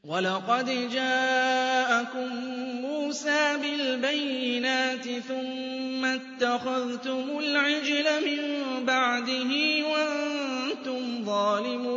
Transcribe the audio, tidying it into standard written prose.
وَلَقَدْ جَاءَكُم مُّوسَىٰ بِالْبَيِّنَاتِ ثُمَّ اتَّخَذْتُمُ الْعِجْلَ مِن بَعْدِهِ وَأَنتُمْ ظَالِمُونَ